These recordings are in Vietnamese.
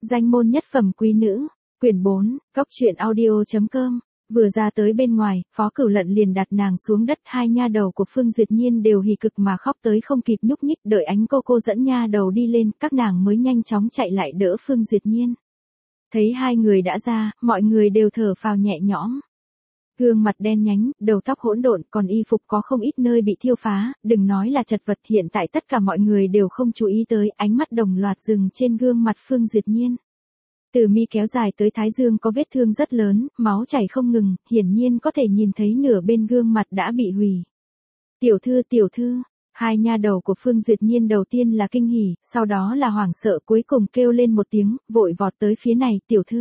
Danh môn nhất phẩm quý nữ, quyển 4, góc truyện audio.com. Vừa ra tới bên ngoài, Phó Cửu Lận liền đặt nàng xuống đất, hai nha đầu của Phương Duyệt Nhiên đều hì cực mà khóc tới không kịp nhúc nhích, đợi ánh cô dẫn nha đầu đi lên, các nàng mới nhanh chóng chạy lại đỡ Phương Duyệt Nhiên. Thấy hai người đã ra, mọi người đều thở phào nhẹ nhõm. Gương mặt đen nhánh, đầu tóc hỗn độn, còn y phục có không ít nơi bị thiêu phá, đừng nói là chật vật, hiện tại tất cả mọi người đều không chú ý tới, ánh mắt đồng loạt dừng trên gương mặt Phương Duyệt Nhiên. Từ mi kéo dài tới thái dương có vết thương rất lớn, máu chảy không ngừng, hiển nhiên có thể nhìn thấy nửa bên gương mặt đã bị hủy. Tiểu thư, hai nha đầu của Phương Duyệt Nhiên đầu tiên là kinh hỉ, sau đó là hoảng sợ, cuối cùng kêu lên một tiếng, vội vọt tới phía này,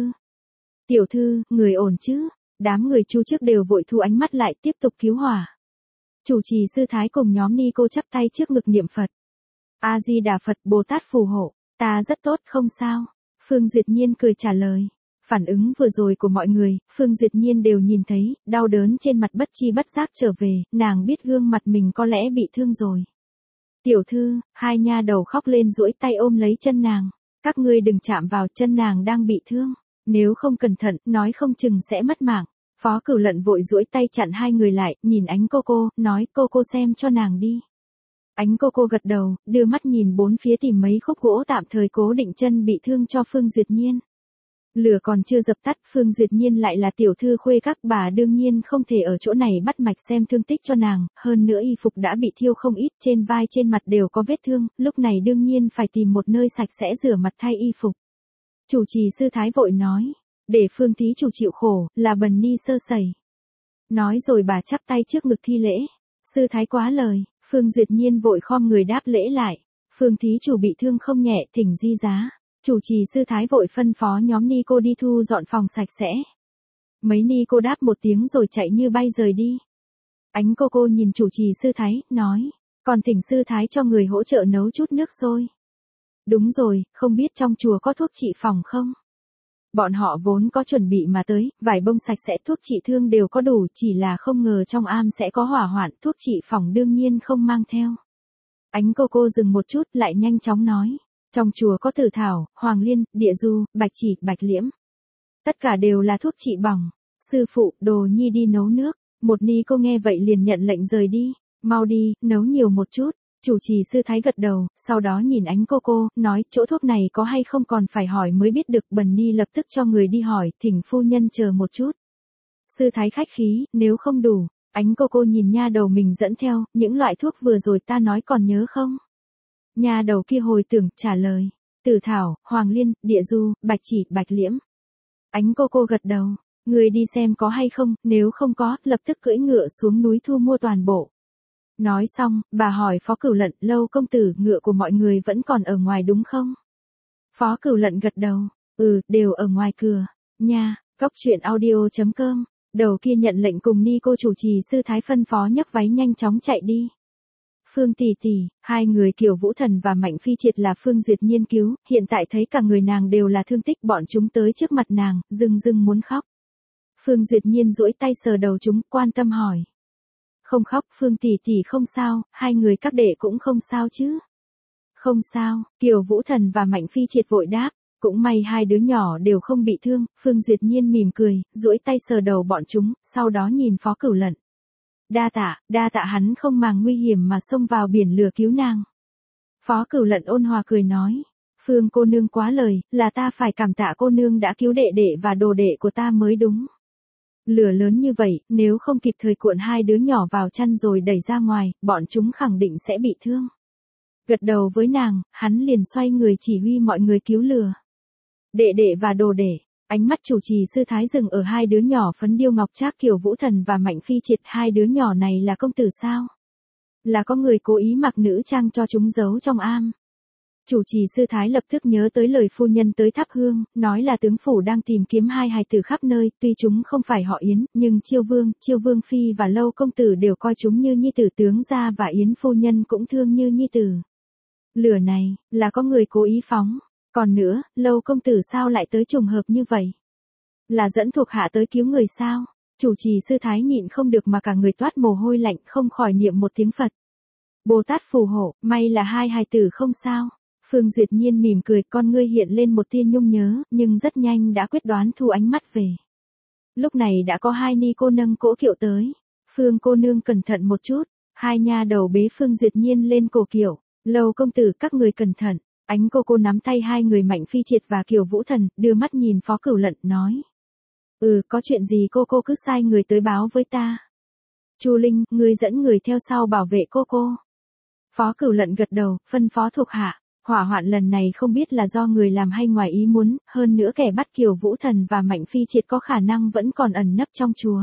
Tiểu thư, người ổn chứ? Đám người chu trước đều vội thu ánh mắt lại, tiếp tục cứu hỏa. Chủ trì sư thái cùng nhóm ni cô chắp tay trước ngực niệm Phật. A Di Đà Phật, Bồ Tát phù hộ, ta rất tốt, không sao. Phương Duyệt Nhiên cười trả lời. Phản ứng vừa rồi của mọi người, Phương Duyệt Nhiên đều nhìn thấy, đau đớn trên mặt bất chi bất giác trở về, nàng biết gương mặt mình có lẽ bị thương rồi. Tiểu thư, hai nha đầu khóc lên duỗi tay ôm lấy chân nàng. Các ngươi đừng chạm vào, chân nàng đang bị thương. Nếu không cẩn thận, nói không chừng sẽ mất mạng. Phó Cửu Lận vội duỗi tay chặn hai người lại, nhìn ánh cô, nói cô xem cho nàng đi. Ánh cô gật đầu, đưa mắt nhìn bốn phía tìm mấy khúc gỗ tạm thời cố định chân bị thương cho Phương Duyệt Nhiên. Lửa còn chưa dập tắt, Phương Duyệt Nhiên lại là tiểu thư khuê các bà đương nhiên không thể ở chỗ này bắt mạch xem thương tích cho nàng, hơn nữa y phục đã bị thiêu không ít, trên vai trên mặt đều có vết thương, lúc này đương nhiên phải tìm một nơi sạch sẽ rửa mặt thay y phục. Chủ trì sư thái vội nói, để Phương thí chủ chịu khổ, là bần ni sơ sẩy. Nói rồi bà chắp tay trước ngực thi lễ. Sư thái quá lời, Phương Duyệt Nhiên vội khom người đáp lễ lại. Phương thí chủ bị thương không nhẹ, thỉnh di giá. Chủ trì sư thái vội phân phó nhóm ni cô đi thu dọn phòng sạch sẽ. Mấy ni cô đáp một tiếng rồi chạy như bay rời đi. Ánh cô nhìn chủ trì sư thái, nói, còn thỉnh sư thái cho người hỗ trợ nấu chút nước sôi. Đúng rồi, không biết trong chùa có thuốc trị phòng không? Bọn họ vốn có chuẩn bị mà tới, vải bông sạch sẽ, thuốc trị thương đều có đủ, chỉ là không ngờ trong am sẽ có hỏa hoạn, thuốc trị phòng đương nhiên không mang theo. Ánh cô dừng một chút lại nhanh chóng nói, trong chùa có tử thảo, hoàng liên, địa du, bạch chỉ, bạch liễm. Tất cả đều là thuốc trị bỏng. Sư phụ, đồ nhi đi nấu nước. Một ni cô nghe vậy liền nhận lệnh rời đi. Mau đi, nấu nhiều một chút. Chủ trì sư thái gật đầu, sau đó nhìn ánh cô, nói, chỗ thuốc này có hay không còn phải hỏi mới biết được, bần ni lập tức cho người đi hỏi, thỉnh phu nhân chờ một chút. Sư thái khách khí, nếu không đủ, ánh cô nhìn nha đầu mình dẫn theo, những loại thuốc vừa rồi ta nói còn nhớ không? Nha đầu kia hồi tưởng, trả lời, tử thảo, hoàng liên, địa du, bạch chỉ, bạch liễm. Ánh cô gật đầu, người đi xem có hay không, nếu không có, lập tức cưỡi ngựa xuống núi thu mua toàn bộ. Nói xong, bà hỏi Phó Cửu Lận, Lâu công tử, ngựa của mọi người vẫn còn ở ngoài đúng không? Phó Cửu Lận gật đầu, đều ở ngoài cửa, nha. Góc truyện audio.com, đầu kia nhận lệnh cùng ni cô chủ trì sư thái phân phó nhấc váy nhanh chóng chạy đi. Phương tỷ, hai người Kiều Vũ Thần và Mạnh Phi Triệt là Phương Duyệt Nhiên cứu, hiện tại thấy cả người nàng đều là thương tích, bọn chúng tới trước mặt nàng, rưng muốn khóc. Phương Duyệt Nhiên duỗi tay sờ đầu chúng, quan tâm hỏi. Không khóc, Phương tỷ không sao, hai người các đệ cũng không sao chứ? Không sao, Kiều Vũ Thần và Mạnh Phi Triệt vội đáp, cũng may hai đứa nhỏ đều không bị thương. Phương Duyệt Nhiên mỉm cười, duỗi tay sờ đầu bọn chúng, sau đó nhìn Phó Cửu Lận. Đa tạ hắn không màng nguy hiểm mà xông vào biển lửa cứu nàng. Phó Cửu Lận ôn hòa cười nói, Phương cô nương quá lời, là ta phải cảm tạ cô nương đã cứu đệ đệ và đồ đệ của ta mới đúng. Lửa lớn như vậy, nếu không kịp thời cuộn hai đứa nhỏ vào chăn rồi đẩy ra ngoài, bọn chúng khẳng định sẽ bị thương. Gật đầu với nàng, hắn liền xoay người chỉ huy mọi người cứu lửa. Đệ đệ và đồ đệ. Ánh mắt chủ trì sư thái dừng ở hai đứa nhỏ Phấn Điêu Ngọc Trác, Kiều Vũ Thần và Mạnh Phi Triệt, hai đứa nhỏ này là công tử sao? Là có người cố ý mặc nữ trang cho chúng giấu trong am. Chủ trì sư thái lập tức nhớ tới lời phu nhân tới thắp hương, nói là tướng phủ đang tìm kiếm hai hài tử khắp nơi, tuy chúng không phải họ Yến, nhưng Chiêu Vương Phi và Lâu công tử đều coi chúng như nhi tử tướng gia và Yến phu nhân cũng thương như nhi tử. Lửa này, là có người cố ý phóng. Còn nữa, Lâu công tử sao lại tới trùng hợp như vậy? Là dẫn thuộc hạ tới cứu người sao? Chủ trì sư thái nhịn không được mà cả người toát mồ hôi lạnh, không khỏi niệm một tiếng Phật. Bồ Tát phù hộ, may là hai hài tử không sao. Phương Duyệt Nhiên mỉm cười, con ngươi hiện lên một tia nhung nhớ, nhưng rất nhanh đã quyết đoán thu ánh mắt về. Lúc này đã có hai ni cô nâng cỗ kiệu tới. Phương cô nương cẩn thận một chút, hai nha đầu bế Phương Duyệt Nhiên lên cổ kiệu. Lâu công tử các người cẩn thận. Ánh cô nắm tay hai người Mạnh Phi Triệt và Kiều Vũ Thần, đưa mắt nhìn Phó Cửu Lận, nói. Có chuyện gì cô cứ sai người tới báo với ta. Chu Linh, ngươi dẫn người theo sau bảo vệ cô. Phó Cửu Lận gật đầu, phân phó thuộc hạ. Hỏa hoạn lần này không biết là do người làm hay ngoài ý muốn, hơn nữa kẻ bắt Kiều Vũ Thần và Mạnh Phi Triệt có khả năng vẫn còn ẩn nấp trong chùa.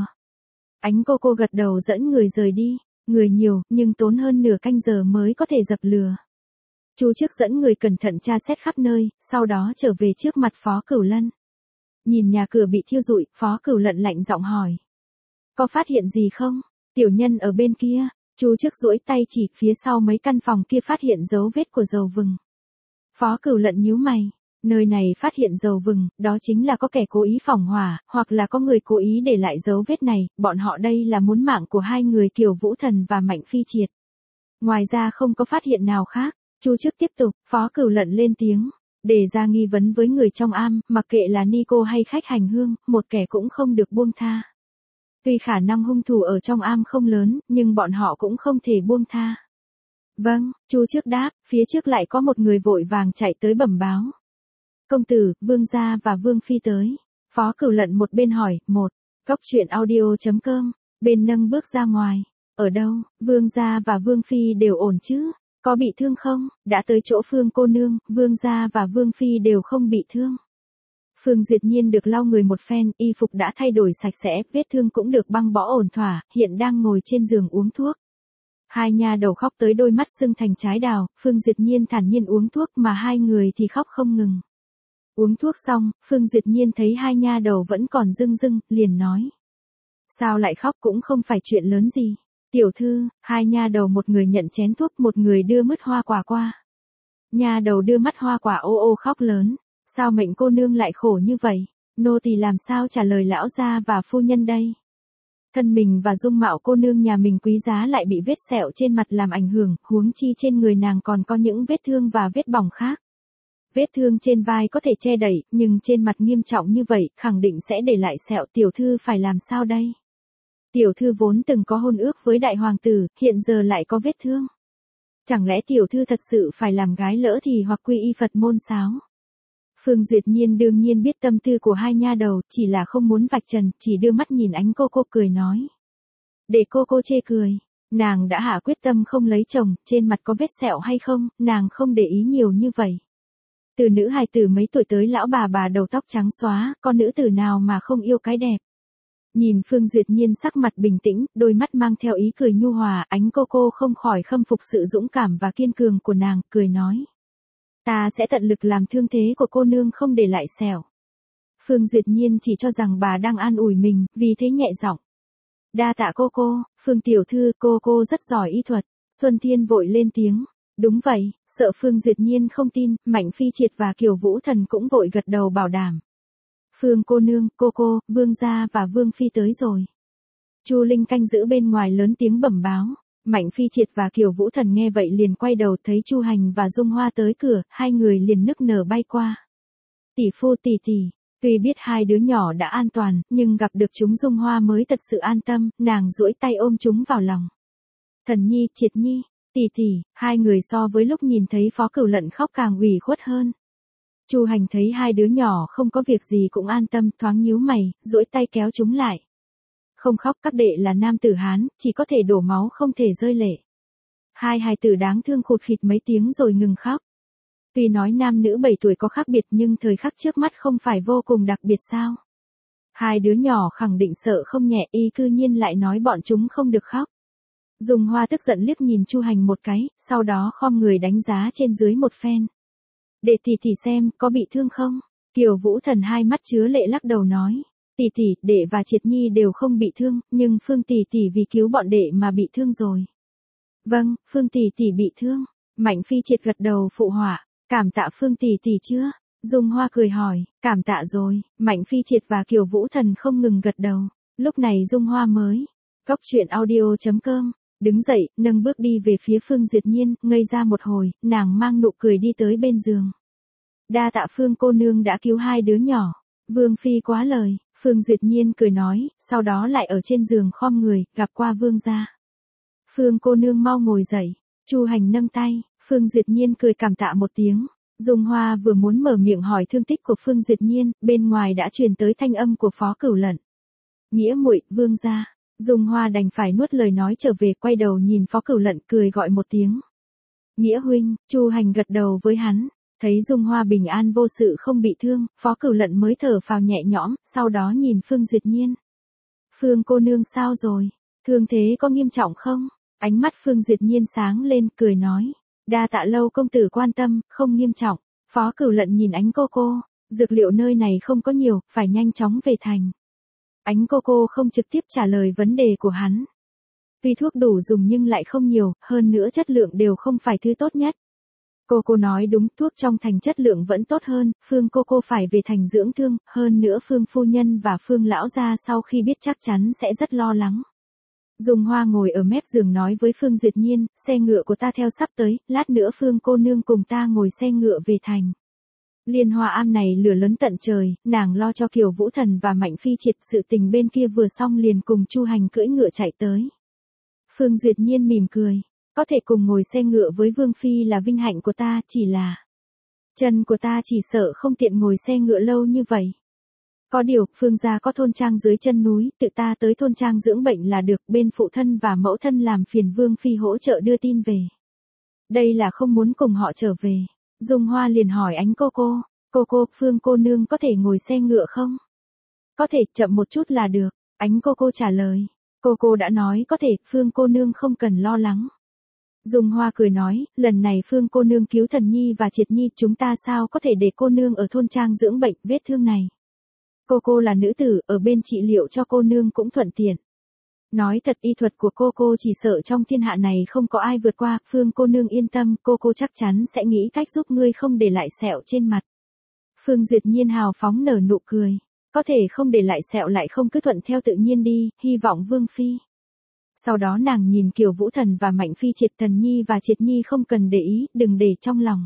Ánh cô gật đầu dẫn người rời đi, người nhiều, nhưng tốn hơn nửa canh giờ mới có thể dập lửa. Chu Trước dẫn người cẩn thận tra xét khắp nơi, sau đó trở về trước mặt Phó Cửu Lân. Nhìn nhà cửa bị thiêu rụi, Phó Cửu Lận lạnh giọng hỏi. Có phát hiện gì không? Tiểu nhân ở bên kia, Chu Trước duỗi tay chỉ phía sau mấy căn phòng kia phát hiện dấu vết của dầu vừng. Phó Cửu Lận nhíu mày, nơi này phát hiện dầu vừng, đó chính là có kẻ cố ý phỏng hỏa, hoặc là có người cố ý để lại dấu vết này, bọn họ đây là muốn mạng của hai người Kiều Vũ Thần và Mạnh Phi Triệt. Ngoài ra không có phát hiện nào khác. Chu Trước tiếp tục, Phó Cửu Lận lên tiếng, để ra nghi vấn với người trong am, mặc kệ là ni cô hay khách hành hương, một kẻ cũng không được buông tha. Tuy khả năng hung thủ ở trong am không lớn, nhưng bọn họ cũng không thể buông tha. Vâng, Chu Trước đáp, phía trước lại có một người vội vàng chạy tới bẩm báo. Công tử, Vương gia và Vương Phi tới. Phó Cửu Lận một bên hỏi, Cốc truyện audio.com, bên nâng bước ra ngoài. Ở đâu, Vương gia và Vương Phi đều ổn chứ? Có bị thương không? Đã tới chỗ Phương cô nương, Vương gia và Vương Phi đều không bị thương. Phương Duyệt Nhiên được lau người một phen, y phục đã thay đổi sạch sẽ, vết thương cũng được băng bó ổn thỏa, hiện đang ngồi trên giường uống thuốc. Hai nha đầu khóc tới đôi mắt sưng thành trái đào, Phương Duyệt Nhiên thản nhiên uống thuốc mà hai người thì khóc không ngừng. Uống thuốc xong, Phương Duyệt Nhiên thấy hai nha đầu vẫn còn rưng rưng, liền nói. Sao lại khóc, cũng không phải chuyện lớn gì. Tiểu thư, hai nha đầu một người nhận chén thuốc, một người đưa mứt hoa quả qua. Nha đầu đưa mắt hoa quả ô ô khóc lớn. Sao mệnh cô nương lại khổ như vậy? Nô tỳ làm sao trả lời lão gia và phu nhân đây? Thân mình và dung mạo cô nương nhà mình quý giá lại bị vết sẹo trên mặt làm ảnh hưởng, huống chi trên người nàng còn có những vết thương và vết bỏng khác. Vết thương trên vai có thể che đậy, nhưng trên mặt nghiêm trọng như vậy, khẳng định sẽ để lại sẹo, tiểu thư phải làm sao đây? Tiểu thư vốn từng có hôn ước với đại hoàng tử, hiện giờ lại có vết thương. Chẳng lẽ tiểu thư thật sự phải làm gái lỡ thì hoặc quy y Phật môn sao? Phương Duyệt Nhiên đương nhiên biết tâm tư của hai nha đầu, chỉ là không muốn vạch trần, chỉ đưa mắt nhìn ánh cô cười nói. Để cô chê cười, nàng đã hạ quyết tâm không lấy chồng, trên mặt có vết sẹo hay không, nàng không để ý nhiều như vậy. Từ nữ hài tử mấy tuổi tới lão bà đầu tóc trắng xóa, con nữ tử nào mà không yêu cái đẹp. Nhìn Phương Duyệt Nhiên sắc mặt bình tĩnh, đôi mắt mang theo ý cười nhu hòa, ánh cô không khỏi khâm phục sự dũng cảm và kiên cường của nàng, cười nói. Ta sẽ tận lực làm thương thế của cô nương không để lại sẹo. Phương Duyệt Nhiên chỉ cho rằng bà đang an ủi mình, vì thế nhẹ giọng. Đa tạ cô, Phương tiểu thư, cô rất giỏi y thuật. Xuân Thiên vội lên tiếng. Đúng vậy, sợ Phương Duyệt Nhiên không tin, Mạnh Phi Triệt và Kiều Vũ Thần cũng vội gật đầu bảo đảm. Phương cô nương, cô, Vương gia và Vương Phi tới rồi. Chu Linh canh giữ bên ngoài lớn tiếng bẩm báo. Mạnh Phi Triệt và Kiều Vũ Thần nghe vậy liền quay đầu thấy Chu Hành và Dung Hoa tới cửa, hai người liền nức nở bay qua. Tỷ phu tỷ, tuy biết hai đứa nhỏ đã an toàn, nhưng gặp được chúng Dung Hoa mới thật sự an tâm, nàng duỗi tay ôm chúng vào lòng. Thần nhi, Triệt nhi, tỷ, hai người so với lúc nhìn thấy Phó Cửu Lận khóc càng ủy khuất hơn. Chu Hành thấy hai đứa nhỏ không có việc gì cũng an tâm, thoáng nhíu mày, duỗi tay kéo chúng lại. Không khóc, các đệ là nam tử Hán, chỉ có thể đổ máu không thể rơi lệ. Hai hài tử đáng thương khụt khịt mấy tiếng rồi ngừng khóc. Tuy nói nam nữ 7 tuổi có khác biệt nhưng thời khắc trước mắt không phải vô cùng đặc biệt sao? Hai đứa nhỏ khẳng định sợ không nhẹ, y cư nhiên lại nói bọn chúng không được khóc. Dung Hoa tức giận liếc nhìn Chu Hành một cái, sau đó khom người đánh giá trên dưới một phen. Để tỷ xem, có bị thương không? Kiều Vũ Thần hai mắt chứa lệ lắc đầu nói. Tỷ, đệ và Triệt nhi đều không bị thương, nhưng Phương tỷ vì cứu bọn đệ mà bị thương rồi. Vâng, Phương tỷ bị thương. Mạnh Phi Triệt gật đầu phụ họa. Cảm tạ Phương tỷ chưa? Dung Hoa cười hỏi. Cảm tạ rồi. Mạnh Phi Triệt và Kiều Vũ Thần không ngừng gật đầu. Lúc này Dung Hoa mới. Cốc truyện audio.com Đứng dậy, nâng bước đi về phía Phương Duyệt Nhiên, ngây ra một hồi, nàng mang nụ cười đi tới bên giường. Đa tạ Phương cô nương đã cứu hai đứa nhỏ. Vương phi quá lời, Phương Duyệt Nhiên cười nói, sau đó lại ở trên giường khom người, gặp qua vương gia. Phương cô nương mau ngồi dậy. Chu Hành nâng tay, Phương Duyệt Nhiên cười cảm tạ một tiếng. Dung Hoa vừa muốn mở miệng hỏi thương tích của Phương Duyệt Nhiên, bên ngoài đã truyền tới thanh âm của Phó Cửu Lận. Nghĩa muội, vương gia. Dung Hoa đành phải nuốt lời nói trở về, quay đầu nhìn Phó Cửu Lận cười gọi một tiếng. Nghĩa huynh. Chu Hành gật đầu với hắn. Thấy Dung Hoa bình an vô sự không bị thương, Phó Cửu Lận mới thở phào nhẹ nhõm, sau đó nhìn Phương Duyệt Nhiên. Phương cô nương sao rồi? Thương thế có nghiêm trọng không? Ánh mắt Phương Duyệt Nhiên sáng lên, cười nói. Đa tạ Lâu công tử quan tâm, không nghiêm trọng. Phó Cửu Lận nhìn ánh cô, dược liệu nơi này không có nhiều, phải nhanh chóng về thành. Ánh cô không trực tiếp trả lời vấn đề của hắn. Tuy thuốc đủ dùng nhưng lại không nhiều, hơn nữa chất lượng đều không phải thứ tốt nhất. Cô nói đúng, thuốc trong thành chất lượng vẫn tốt hơn, Phương cô phải về thành dưỡng thương, hơn nữa Phương phu nhân và Phương lão gia sau khi biết chắc chắn sẽ rất lo lắng. Dung Hoa ngồi ở mép giường nói với Phương Duyệt Nhiên, xe ngựa của ta theo sắp tới, lát nữa Phương cô nương cùng ta ngồi xe ngựa về thành. Liên Hoa Am này lửa lớn tận trời, nàng lo cho Kiều Vũ Thần và Mạnh Phi Triệt, sự tình bên kia vừa xong liền cùng Chu Hành cưỡi ngựa chạy tới. Phương Duyệt Nhiên mỉm cười. Có thể cùng ngồi xe ngựa với Vương Phi là vinh hạnh của ta, chỉ là chân của ta chỉ sợ không tiện ngồi xe ngựa lâu như vậy. Có điều, Phương gia có thôn trang dưới chân núi, tự ta tới thôn trang dưỡng bệnh là được, bên phụ thân và mẫu thân làm phiền Vương Phi hỗ trợ đưa tin về. Đây là không muốn cùng họ trở về. Dung Hoa liền hỏi ánh cô, Phương cô nương có thể ngồi xe ngựa không? Có thể, chậm một chút là được, ánh cô trả lời. Cô đã nói có thể, Phương cô nương không cần lo lắng. Dung Hoa cười nói, lần này Phương cô nương cứu Thần Nhi và Triệt Nhi, chúng ta sao có thể để cô nương ở thôn trang dưỡng bệnh, vết thương này. Cô là nữ tử, ở bên trị liệu cho cô nương cũng thuận tiện. Nói thật, y thuật của cô chỉ sợ trong thiên hạ này không có ai vượt qua, Phương cô nương yên tâm, cô chắc chắn sẽ nghĩ cách giúp ngươi không để lại sẹo trên mặt. Phương Duyệt Nhiên hào phóng nở nụ cười, có thể không để lại sẹo lại không, cứ thuận theo tự nhiên đi, hy vọng Vương Phi. Sau đó nàng nhìn Kiều Vũ Thần và Mạnh Phi Triệt, Thần Nhi và Triệt Nhi không cần để ý, đừng để trong lòng.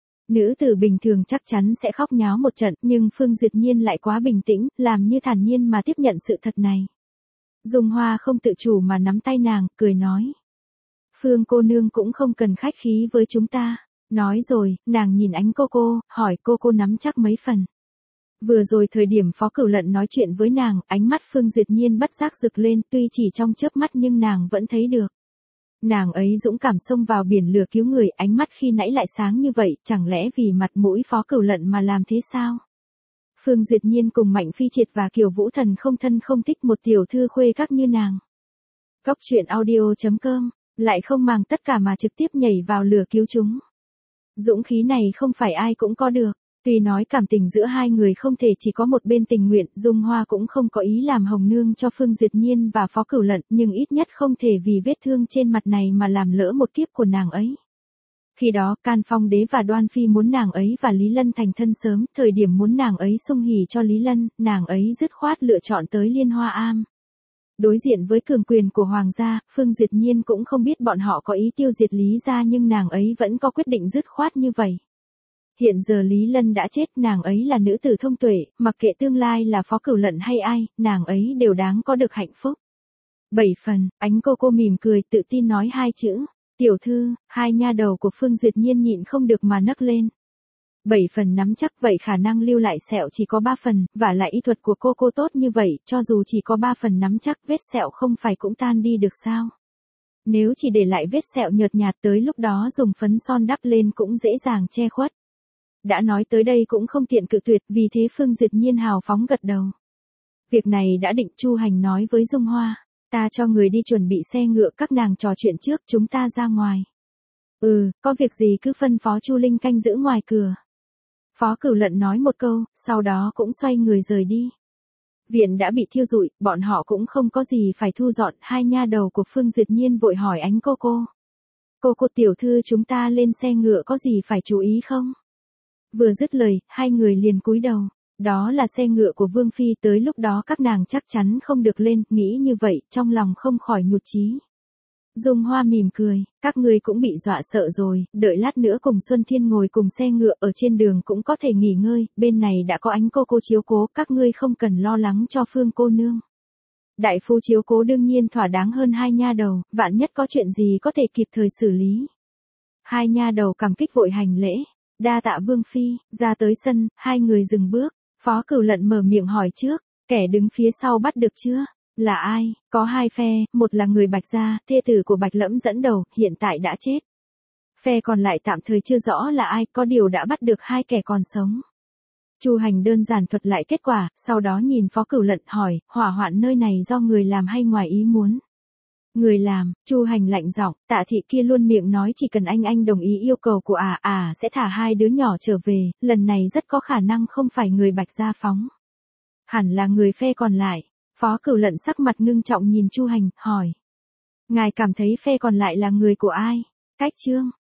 Nữ tử bình thường chắc chắn sẽ khóc nháo một trận, nhưng Phương Duyệt Nhiên lại quá bình tĩnh, làm như thản nhiên mà tiếp nhận sự thật này. Dung Hoa không tự chủ mà nắm tay nàng, cười nói. Phương cô nương cũng không cần khách khí với chúng ta. Nói rồi, nàng nhìn ánh cô, hỏi cô nắm chắc mấy phần. Vừa rồi thời điểm Phó Cửu Lận nói chuyện với nàng, ánh mắt Phương Duyệt Nhiên bất giác rực lên, tuy chỉ trong chớp mắt nhưng nàng vẫn thấy được. Nàng ấy dũng cảm xông vào biển lửa cứu người, ánh mắt khi nãy lại sáng như vậy, chẳng lẽ vì mặt mũi Phó Cửu Lận mà làm thế sao? Phương Duyệt Nhiên cùng Mạnh Phi Triệt và Kiều Vũ Thần không thân không thích một tiểu thư khuê các như nàng. Cóc truyện audio.com, lại không màng tất cả mà trực tiếp nhảy vào lửa cứu chúng. Dũng khí này không phải ai cũng có được. Tuy nói cảm tình giữa hai người không thể chỉ có một bên tình nguyện, Dung Hoa cũng không có ý làm hồng nương cho Phương Duyệt Nhiên và Phó Cửu Lận, nhưng ít nhất không thể vì vết thương trên mặt này mà làm lỡ một kiếp của nàng ấy. Khi đó, Can Phong Đế và Đoan Phi muốn nàng ấy và Lý Lân thành thân sớm, thời điểm muốn nàng ấy xung hỉ cho Lý Lân, nàng ấy dứt khoát lựa chọn tới Liên Hoa Am. Đối diện với cường quyền của Hoàng gia, Phương Duyệt Nhiên cũng không biết bọn họ có ý tiêu diệt Lý gia, nhưng nàng ấy vẫn có quyết định dứt khoát như vậy. Hiện giờ Lý Lân đã chết, nàng ấy là nữ tử thông tuệ, mặc kệ tương lai là Phó Cửu Lận hay ai, nàng ấy đều đáng có được hạnh phúc. 7 phần, ánh cô mỉm cười tự tin nói hai chữ. Tiểu thư, hai nha đầu của Phương Duyệt Nhiên nhịn không được mà nấc lên. 7 phần nắm chắc, vậy khả năng lưu lại sẹo chỉ có 3 phần, và lại y thuật của cô tốt như vậy, cho dù chỉ có 3 phần nắm chắc, vết sẹo không phải cũng tan đi được sao? Nếu chỉ để lại vết sẹo nhợt nhạt, tới lúc đó dùng phấn son đắp lên cũng dễ dàng che khuất. Đã nói tới đây cũng không tiện cự tuyệt, vì thế Phương Duyệt Nhiên hào phóng gật đầu. Việc này đã định. Chu Hành nói với Dung Hoa, ta cho người đi chuẩn bị xe ngựa, các nàng trò chuyện trước, chúng ta ra ngoài. Có việc gì cứ phân phó Chu Linh canh giữ ngoài cửa. Phó Cửu Lận nói một câu, sau đó cũng xoay người rời đi. Viện đã bị thiêu rụi, bọn họ cũng không có gì phải thu dọn, hai nha đầu của Phương Duyệt Nhiên vội hỏi ánh cô. Cô tiểu thư, chúng ta lên xe ngựa có gì phải chú ý không? Vừa dứt lời, hai người liền cúi đầu. Đó là xe ngựa của Vương Phi, tới lúc đó các nàng chắc chắn không được lên, nghĩ như vậy, trong lòng không khỏi nhụt chí. Dung Hoa mỉm cười, các ngươi cũng bị dọa sợ rồi, đợi lát nữa cùng Xuân Thiên ngồi cùng xe ngựa ở trên đường cũng có thể nghỉ ngơi, bên này đã có Ánh cô chiếu cố, các ngươi không cần lo lắng cho Phương cô nương. Đại phu chiếu cố đương nhiên thỏa đáng hơn hai nha đầu, vạn nhất có chuyện gì có thể kịp thời xử lý. Hai nha đầu cảm kích vội hành lễ, đa tạ Vương phi, ra tới sân, hai người dừng bước, Phó Cửu Lận mở miệng hỏi trước, kẻ đứng phía sau bắt được chưa? Là ai? Có hai phe, một là người Bạch gia, thê tử của Bạch Lẫm dẫn đầu, hiện tại đã chết. Phe còn lại tạm thời chưa rõ là ai, có điều đã bắt được hai kẻ còn sống. Chu Hành đơn giản thuật lại kết quả, sau đó nhìn Phó Cửu Lận hỏi, hỏa hoạn nơi này do người làm hay ngoài ý muốn? Người làm, Chu Hành lạnh giọng, Tạ thị kia luôn miệng nói chỉ cần anh đồng ý yêu cầu của sẽ thả hai đứa nhỏ trở về, lần này rất có khả năng không phải người Bạch gia phóng. Hẳn là người phe còn lại. Phó Cửu Lận sắc mặt ngưng trọng nhìn Chu Hành, hỏi. Ngài cảm thấy phe còn lại là người của ai? Cách Trương,